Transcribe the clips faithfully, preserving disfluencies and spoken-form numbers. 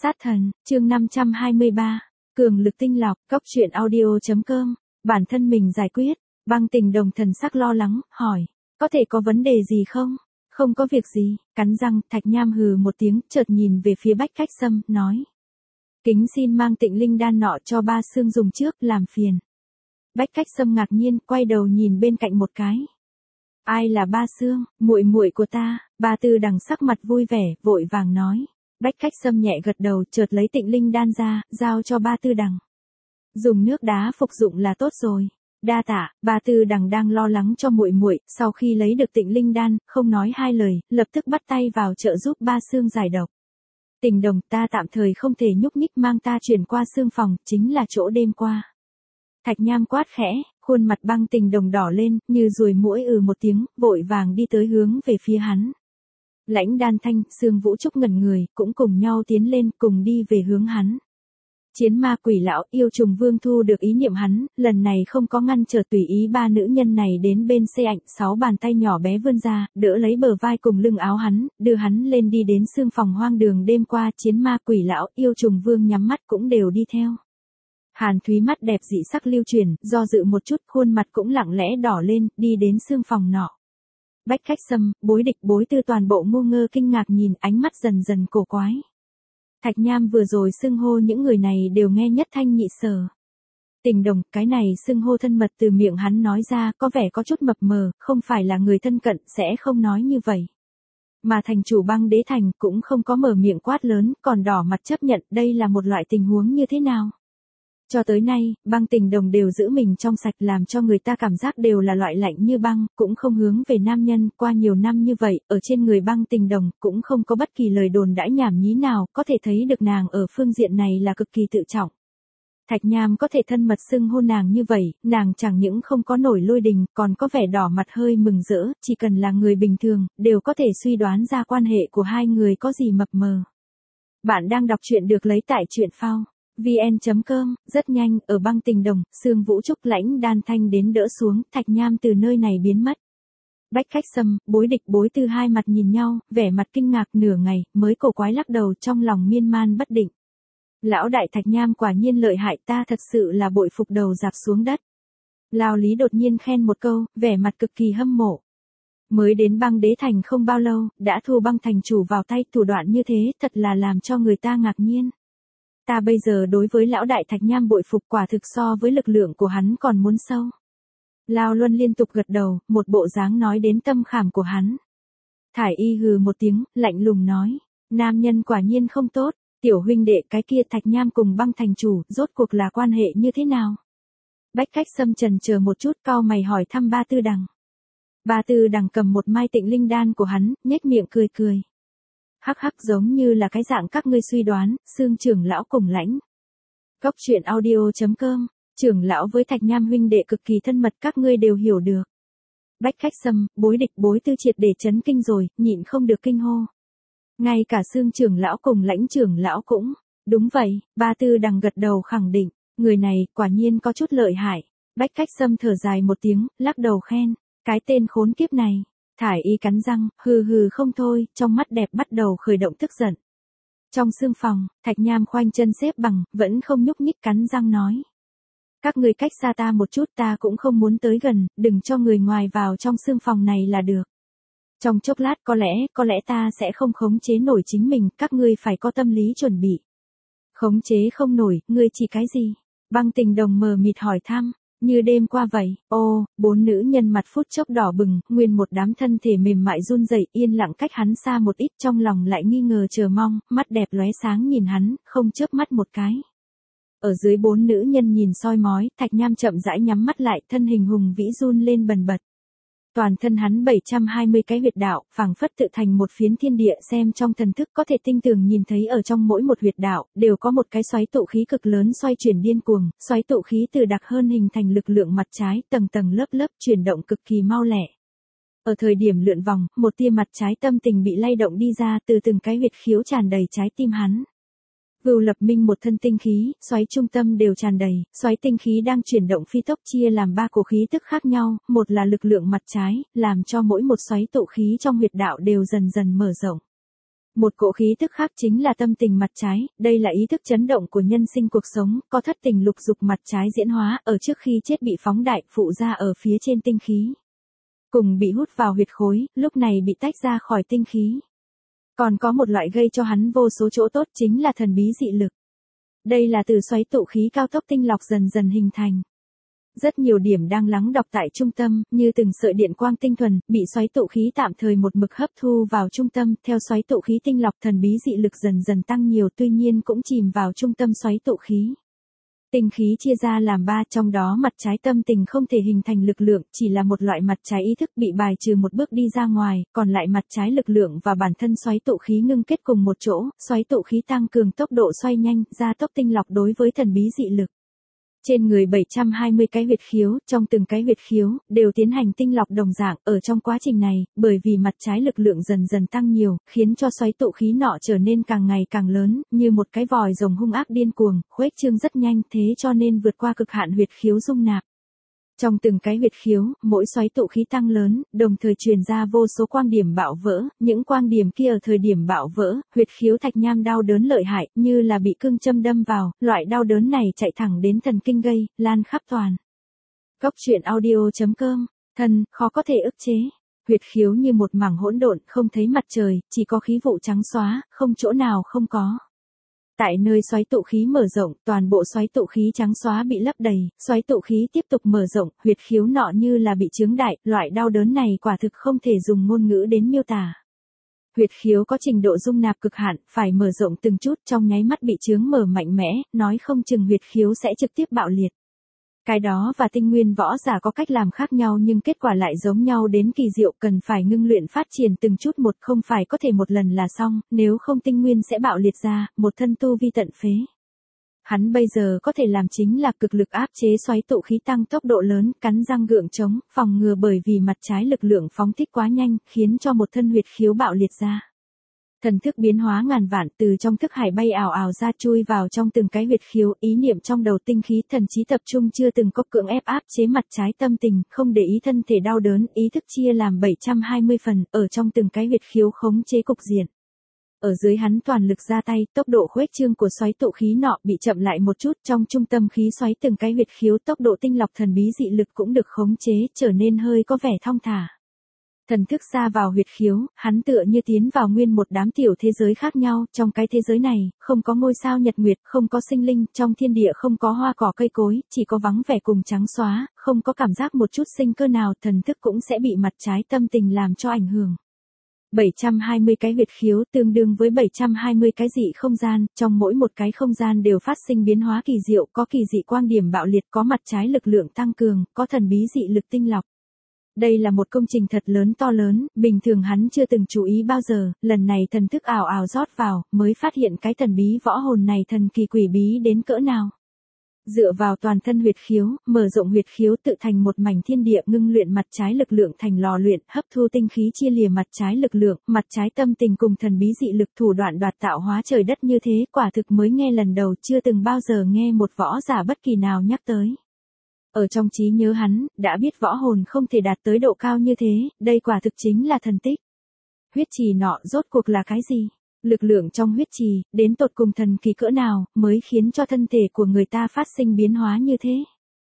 Sát thần, chương năm trăm hai mươi ba. Cường lực tinh lọc, cốc truyện audio.com. Bản thân mình giải quyết. Băng Tình Đồng thần sắc lo lắng, hỏi. Có thể có vấn đề gì không? Không có việc gì, cắn răng, Thạch Nham hừ một tiếng, chợt nhìn về phía Bách Khách Sâm, nói. Kính xin mang Tịnh Linh đan nọ cho Ba Sương dùng trước, làm phiền. Bách Khách Sâm ngạc nhiên, quay đầu nhìn bên cạnh một cái. Ai là Ba Sương? Muội muội của ta. Ba Tư Đằng sắc mặt vui vẻ, vội vàng nói. Bách Khách Sâm nhẹ gật đầu, chợt lấy Tịnh Linh đan ra, giao cho Ba Tư Đằng. Dùng nước đá phục dụng là tốt rồi. Đa tạ. Ba Tư Đằng đang lo lắng cho muội muội, sau khi lấy được Tịnh Linh đan, không nói hai lời, lập tức bắt tay vào trợ giúp Ba Sương giải độc. Tình Đồng, ta tạm thời không thể nhúc nhích, mang ta chuyển qua Sương phòng, chính là chỗ đêm qua. Thạch Nham quát khẽ, khuôn mặt Băng Tình Đồng đỏ lên, như ruồi muỗi ừ một tiếng, vội vàng đi tới hướng về phía hắn. Lãnh Đan Thanh, Sương Vũ Trúc ngẩn người, cũng cùng nhau tiến lên, cùng đi về hướng hắn. Chiến ma quỷ lão, yêu trùng vương thu được ý niệm hắn, lần này không có ngăn trở, tùy ý ba nữ nhân này đến bên xe ảnh, sáu bàn tay nhỏ bé vươn ra, đỡ lấy bờ vai cùng lưng áo hắn, đưa hắn lên đi đến Sương phòng hoang đường đêm qua. Chiến ma quỷ lão, yêu trùng vương nhắm mắt cũng đều đi theo. Hàn Thúy mắt đẹp dị sắc lưu truyền, do dự một chút, khuôn mặt cũng lặng lẽ đỏ lên, đi đến Sương phòng nọ. Bách Khách Sâm, Bối Địch, Bối Tư toàn bộ ngu ngơ kinh ngạc nhìn, ánh mắt dần dần cổ quái. Thạch Nham vừa rồi xưng hô những người này đều nghe nhất thanh nhị sở. Tình Đồng, cái này xưng hô thân mật từ miệng hắn nói ra, có vẻ có chút mập mờ, không phải là người thân cận sẽ không nói như vậy. Mà thành chủ Băng Đế Thành cũng không có mở miệng quát lớn, còn đỏ mặt chấp nhận, đây là một loại tình huống như thế nào? Cho tới nay, Băng Tình Đồng đều giữ mình trong sạch, làm cho người ta cảm giác đều là loại lạnh như băng, cũng không hướng về nam nhân. Qua nhiều năm như vậy, ở trên người Băng Tình Đồng cũng không có bất kỳ lời đồn đãi nhảm nhí nào, có thể thấy được nàng ở phương diện này là cực kỳ tự trọng. Thạch Nham có thể thân mật xưng hôn nàng như vậy, nàng chẳng những không có nổi lôi đình, còn có vẻ đỏ mặt hơi mừng rỡ, chỉ cần là người bình thường, đều có thể suy đoán ra quan hệ của hai người có gì mập mờ. Bạn đang đọc truyện được lấy tại truyện phao vn chấm com. Rất nhanh, ở Băng Tình Đồng, Sương Vũ Trúc, Lãnh Đan Thanh đến đỡ xuống, Thạch Nham từ nơi này biến mất. Bách Khách Sâm, Bối Địch, Bối Tư hai mặt nhìn nhau, vẻ mặt kinh ngạc nửa ngày, mới cổ quái lắc đầu, trong lòng miên man bất định. Lão đại Thạch Nham quả nhiên lợi hại, ta thật sự là bội phục, đầu dạp xuống đất. Lao Lý đột nhiên khen một câu, vẻ mặt cực kỳ hâm mộ. Mới đến Băng Đế Thành không bao lâu, đã thu Băng thành chủ vào tay, thủ đoạn như thế, thật là làm cho người ta ngạc nhiên. Ta bây giờ đối với lão đại Thạch Nham bội phục, quả thực so với lực lượng của hắn còn muốn sâu. Lao Luân liên tục gật đầu, một bộ dáng nói đến tâm khảm của hắn. Thải Y hừ một tiếng, lạnh lùng nói, nam nhân quả nhiên không tốt, tiểu huynh đệ, cái kia Thạch Nham cùng Băng thành chủ, rốt cuộc là quan hệ như thế nào? Bách Khách Sâm trần chờ một chút, cau mày hỏi thăm Ba Tư Đằng. Ba Tư Đằng cầm một mai Tịnh Linh đan của hắn, nhếch miệng cười cười. Hắc hắc, giống như là cái dạng các ngươi suy đoán, Sương trưởng lão cùng Lãnh. Cốc truyện audio.com. Trưởng lão với Thạch Nham huynh đệ cực kỳ thân mật, các ngươi đều hiểu được. Bách Khách Sâm, Bối Địch, Bối Tư triệt để chấn kinh rồi, nhịn không được kinh hô. Ngay cả Sương trưởng lão cùng Lãnh trưởng lão cũng. Đúng vậy. Ba Tư Đằng gật đầu khẳng định, người này quả nhiên có chút lợi hại. Bách Khách Sâm thở dài một tiếng, lắc đầu khen, cái tên khốn kiếp này. Thải Y cắn răng, hừ hừ không thôi, trong mắt đẹp bắt đầu khởi động tức giận. Trong sương phòng, Thạch Nham khoanh chân xếp bằng, vẫn không nhúc nhích, cắn răng nói. Các người cách xa ta một chút, ta cũng không muốn tới gần, đừng cho người ngoài vào trong sương phòng này là được. Trong chốc lát có lẽ, có lẽ ta sẽ không khống chế nổi chính mình, các ngươi phải có tâm lý chuẩn bị. Khống chế không nổi, ngươi chỉ cái gì? Băng Tình Đồng mờ mịt hỏi thăm. Như đêm qua vậy. Ô, bốn nữ nhân mặt phút chốc đỏ bừng, nguyên một đám thân thể mềm mại run rẩy, yên lặng cách hắn xa một ít, trong lòng lại nghi ngờ chờ mong, mắt đẹp lóe sáng nhìn hắn, không chớp mắt một cái. Ở dưới bốn nữ nhân nhìn soi mói, Thạch Nham chậm rãi nhắm mắt lại, thân hình hùng vĩ run lên bần bật. Toàn thân hắn bảy trăm hai mươi cái huyệt đạo, phảng phất tự thành một phiến thiên địa, xem trong thần thức có thể tinh tường nhìn thấy ở trong mỗi một huyệt đạo, đều có một cái xoáy tụ khí cực lớn xoay chuyển điên cuồng, xoáy tụ khí từ đặc hơn hình thành lực lượng mặt trái, tầng tầng lớp lớp chuyển động cực kỳ mau lẹ. Ở thời điểm lượn vòng, một tia mặt trái tâm tình bị lay động đi ra từ từng cái huyệt khiếu tràn đầy trái tim hắn. Vưu Lập Minh một thân tinh khí, xoáy trung tâm đều tràn đầy, xoáy tinh khí đang chuyển động phi tốc chia làm ba cổ khí tức khác nhau, một là lực lượng mặt trái, làm cho mỗi một xoáy tụ khí trong huyệt đạo đều dần dần mở rộng. Một cỗ khí thức khác chính là tâm tình mặt trái, đây là ý thức chấn động của nhân sinh cuộc sống, có thất tình lục dục mặt trái diễn hóa, ở trước khi chết bị phóng đại, phụ ra ở phía trên tinh khí. Cùng bị hút vào huyệt khối, lúc này bị tách ra khỏi tinh khí. Còn có một loại gây cho hắn vô số chỗ tốt chính là thần bí dị lực. Đây là từ xoáy tụ khí cao tốc tinh lọc dần dần hình thành. Rất nhiều điểm đang lắng đọng tại trung tâm, như từng sợi điện quang tinh thuần, bị xoáy tụ khí tạm thời một mực hấp thu vào trung tâm, theo xoáy tụ khí tinh lọc thần bí dị lực dần dần tăng nhiều, tuy nhiên cũng chìm vào trung tâm xoáy tụ khí. Tinh khí chia ra làm ba, trong đó mặt trái tâm tình không thể hình thành lực lượng, chỉ là một loại mặt trái ý thức bị bài trừ một bước đi ra ngoài, còn lại mặt trái lực lượng và bản thân xoáy tụ khí ngưng kết cùng một chỗ, xoáy tụ khí tăng cường tốc độ xoay nhanh, gia tốc tinh lọc đối với thần bí dị lực. Trên người bảy trăm hai mươi cái huyệt khiếu, trong từng cái huyệt khiếu, đều tiến hành tinh lọc đồng dạng, ở trong quá trình này, bởi vì mặt trái lực lượng dần dần tăng nhiều, khiến cho xoáy tụ khí nọ trở nên càng ngày càng lớn, như một cái vòi rồng hung ác điên cuồng, khuếch trương rất nhanh, thế cho nên vượt qua cực hạn huyệt khiếu dung nạp. Trong từng cái huyệt khiếu, mỗi xoáy tụ khí tăng lớn, đồng thời truyền ra vô số quang điểm bạo vỡ, những quang điểm kia ở thời điểm bạo vỡ, huyệt khiếu thạch nham đau đớn lợi hại, như là bị cương châm đâm vào, loại đau đớn này chạy thẳng đến thần kinh gây, lan khắp toàn. Góc truyện audio chấm com, thân, khó có thể ức chế. Huyệt khiếu như một mảng hỗn độn, không thấy mặt trời, chỉ có khí vụ trắng xóa, không chỗ nào không có. Tại nơi xoáy tụ khí mở rộng, toàn bộ xoáy tụ khí trắng xóa bị lấp đầy, xoáy tụ khí tiếp tục mở rộng, huyệt khiếu nọ như là bị chướng đại, loại đau đớn này quả thực không thể dùng ngôn ngữ đến miêu tả. Huyệt khiếu có trình độ dung nạp cực hạn, phải mở rộng từng chút, trong nháy mắt bị chướng mở mạnh mẽ, nói không chừng huyệt khiếu sẽ trực tiếp bạo liệt. Cái đó và tinh nguyên võ giả có cách làm khác nhau nhưng kết quả lại giống nhau đến kỳ diệu, cần phải ngưng luyện phát triển từng chút một, không phải có thể một lần là xong, nếu không tinh nguyên sẽ bạo liệt ra, một thân tu vi tận phế. Hắn bây giờ có thể làm chính là cực lực áp chế xoáy tụ khí tăng tốc độ lớn, cắn răng gượng chống, phòng ngừa bởi vì mặt trái lực lượng phóng thích quá nhanh, khiến cho một thân huyệt khiếu bạo liệt ra. Thần thức biến hóa ngàn vạn, từ trong thức hải bay ảo ảo ra, chui vào trong từng cái huyệt khiếu, ý niệm trong đầu tinh khí thần trí tập trung chưa từng có, cưỡng ép áp chế mặt trái tâm tình, không để ý thân thể đau đớn, ý thức chia làm bảy trăm hai mươi phần, ở trong từng cái huyệt khiếu khống chế cục diện. Ở dưới hắn toàn lực ra tay, tốc độ khuếch trương của xoáy tụ khí nọ bị chậm lại một chút, trong trung tâm khí xoáy từng cái huyệt khiếu, tốc độ tinh lọc thần bí dị lực cũng được khống chế, trở nên hơi có vẻ thong thả. Thần thức xa vào huyệt khiếu, hắn tựa như tiến vào nguyên một đám tiểu thế giới khác nhau, trong cái thế giới này, không có ngôi sao nhật nguyệt, không có sinh linh, trong thiên địa không có hoa cỏ cây cối, chỉ có vắng vẻ cùng trắng xóa, không có cảm giác một chút sinh cơ nào, thần thức cũng sẽ bị mặt trái tâm tình làm cho ảnh hưởng. bảy trăm hai mươi cái huyệt khiếu tương đương với bảy trăm hai mươi cái dị không gian, trong mỗi một cái không gian đều phát sinh biến hóa kỳ diệu, có kỳ dị quang điểm bạo liệt, có mặt trái lực lượng tăng cường, có thần bí dị lực tinh lọc. Đây là một công trình thật lớn to lớn, bình thường hắn chưa từng chú ý bao giờ, lần này thần thức ảo ảo rót vào, mới phát hiện cái thần bí võ hồn này thần kỳ quỷ bí đến cỡ nào. Dựa vào toàn thân huyệt khiếu, mở rộng huyệt khiếu tự thành một mảnh thiên địa, ngưng luyện mặt trái lực lượng thành lò luyện, hấp thu tinh khí chia lìa mặt trái lực lượng, mặt trái tâm tình cùng thần bí dị lực, thủ đoạn đoạt tạo hóa trời đất như thế, quả thực mới nghe lần đầu, chưa từng bao giờ nghe một võ giả bất kỳ nào nhắc tới. Ở trong trí nhớ hắn, đã biết võ hồn không thể đạt tới độ cao như thế, đây quả thực chính là thần tích. Huyết trì nọ rốt cuộc là cái gì? Lực lượng trong huyết trì, đến tột cùng thần kỳ cỡ nào, mới khiến cho thân thể của người ta phát sinh biến hóa như thế?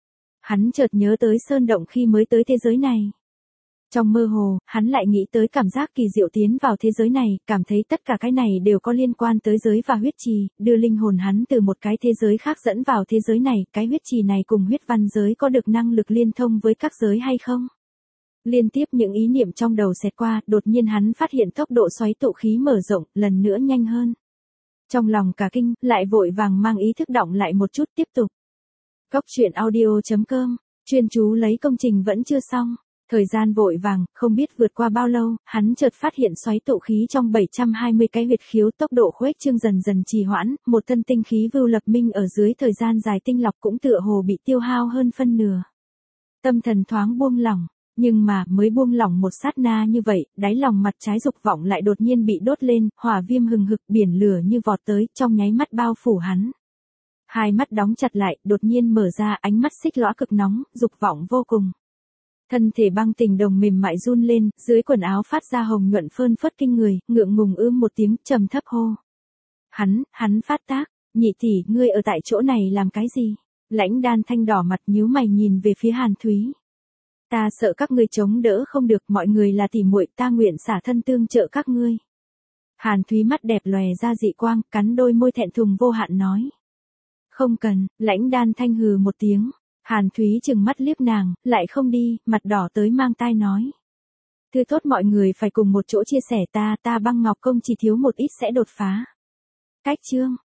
Hắn chợt nhớ tới sơn động khi mới tới thế giới này. Trong mơ hồ, hắn lại nghĩ tới cảm giác kỳ diệu tiến vào thế giới này, cảm thấy tất cả cái này đều có liên quan tới giới và huyết trì, đưa linh hồn hắn từ một cái thế giới khác dẫn vào thế giới này, cái huyết trì này cùng huyết văn giới có được năng lực liên thông với các giới hay không? Liên tiếp những ý niệm trong đầu xẹt qua, đột nhiên hắn phát hiện tốc độ xoáy tụ khí mở rộng, lần nữa nhanh hơn. Trong lòng cả kinh, lại vội vàng mang ý thức động lại một chút, tiếp tục. Góc truyện audio chấm com, chuyên chú lấy công trình vẫn chưa xong. Thời gian vội vàng, không biết vượt qua bao lâu, hắn chợt phát hiện xoáy tụ khí trong bảy trăm hai mươi cái huyệt khiếu, tốc độ khuếch trương dần dần trì hoãn, một thân tinh khí vưu lập minh ở dưới thời gian dài tinh lọc cũng tựa hồ bị tiêu hao hơn phân nửa. Tâm thần thoáng buông lỏng, nhưng mà mới buông lỏng một sát na như vậy, đáy lòng mặt trái dục vọng lại đột nhiên bị đốt lên, hỏa viêm hừng hực, biển lửa như vọt tới, trong nháy mắt bao phủ hắn. Hai mắt đóng chặt lại, đột nhiên mở ra, ánh mắt xích lõa cực nóng, dục vọng vô cùng. Thân thể băng tình đồng mềm mại run lên, dưới quần áo phát ra hồng nhuận phơn phớt kinh người, ngượng ngùng ưm một tiếng, trầm thấp hô. Hắn, hắn phát tác, nhị tỷ, ngươi ở tại chỗ này làm cái gì? Lãnh Đan Thanh đỏ mặt nhíu mày nhìn về phía Hàn Thúy. Ta sợ các ngươi chống đỡ không được, mọi người là tỷ muội, ta nguyện xả thân tương trợ các ngươi. Hàn Thúy mắt đẹp lòe ra dị quang, cắn đôi môi thẹn thùng vô hạn nói. Không cần, Lãnh Đan Thanh hừ một tiếng. Hàn Thúy chừng mắt liếc nàng, lại không đi, mặt đỏ tới mang tai nói. Thứ tốt mọi người phải cùng một chỗ chia sẻ ta, ta băng ngọc công chỉ thiếu một ít sẽ đột phá. Cách chương.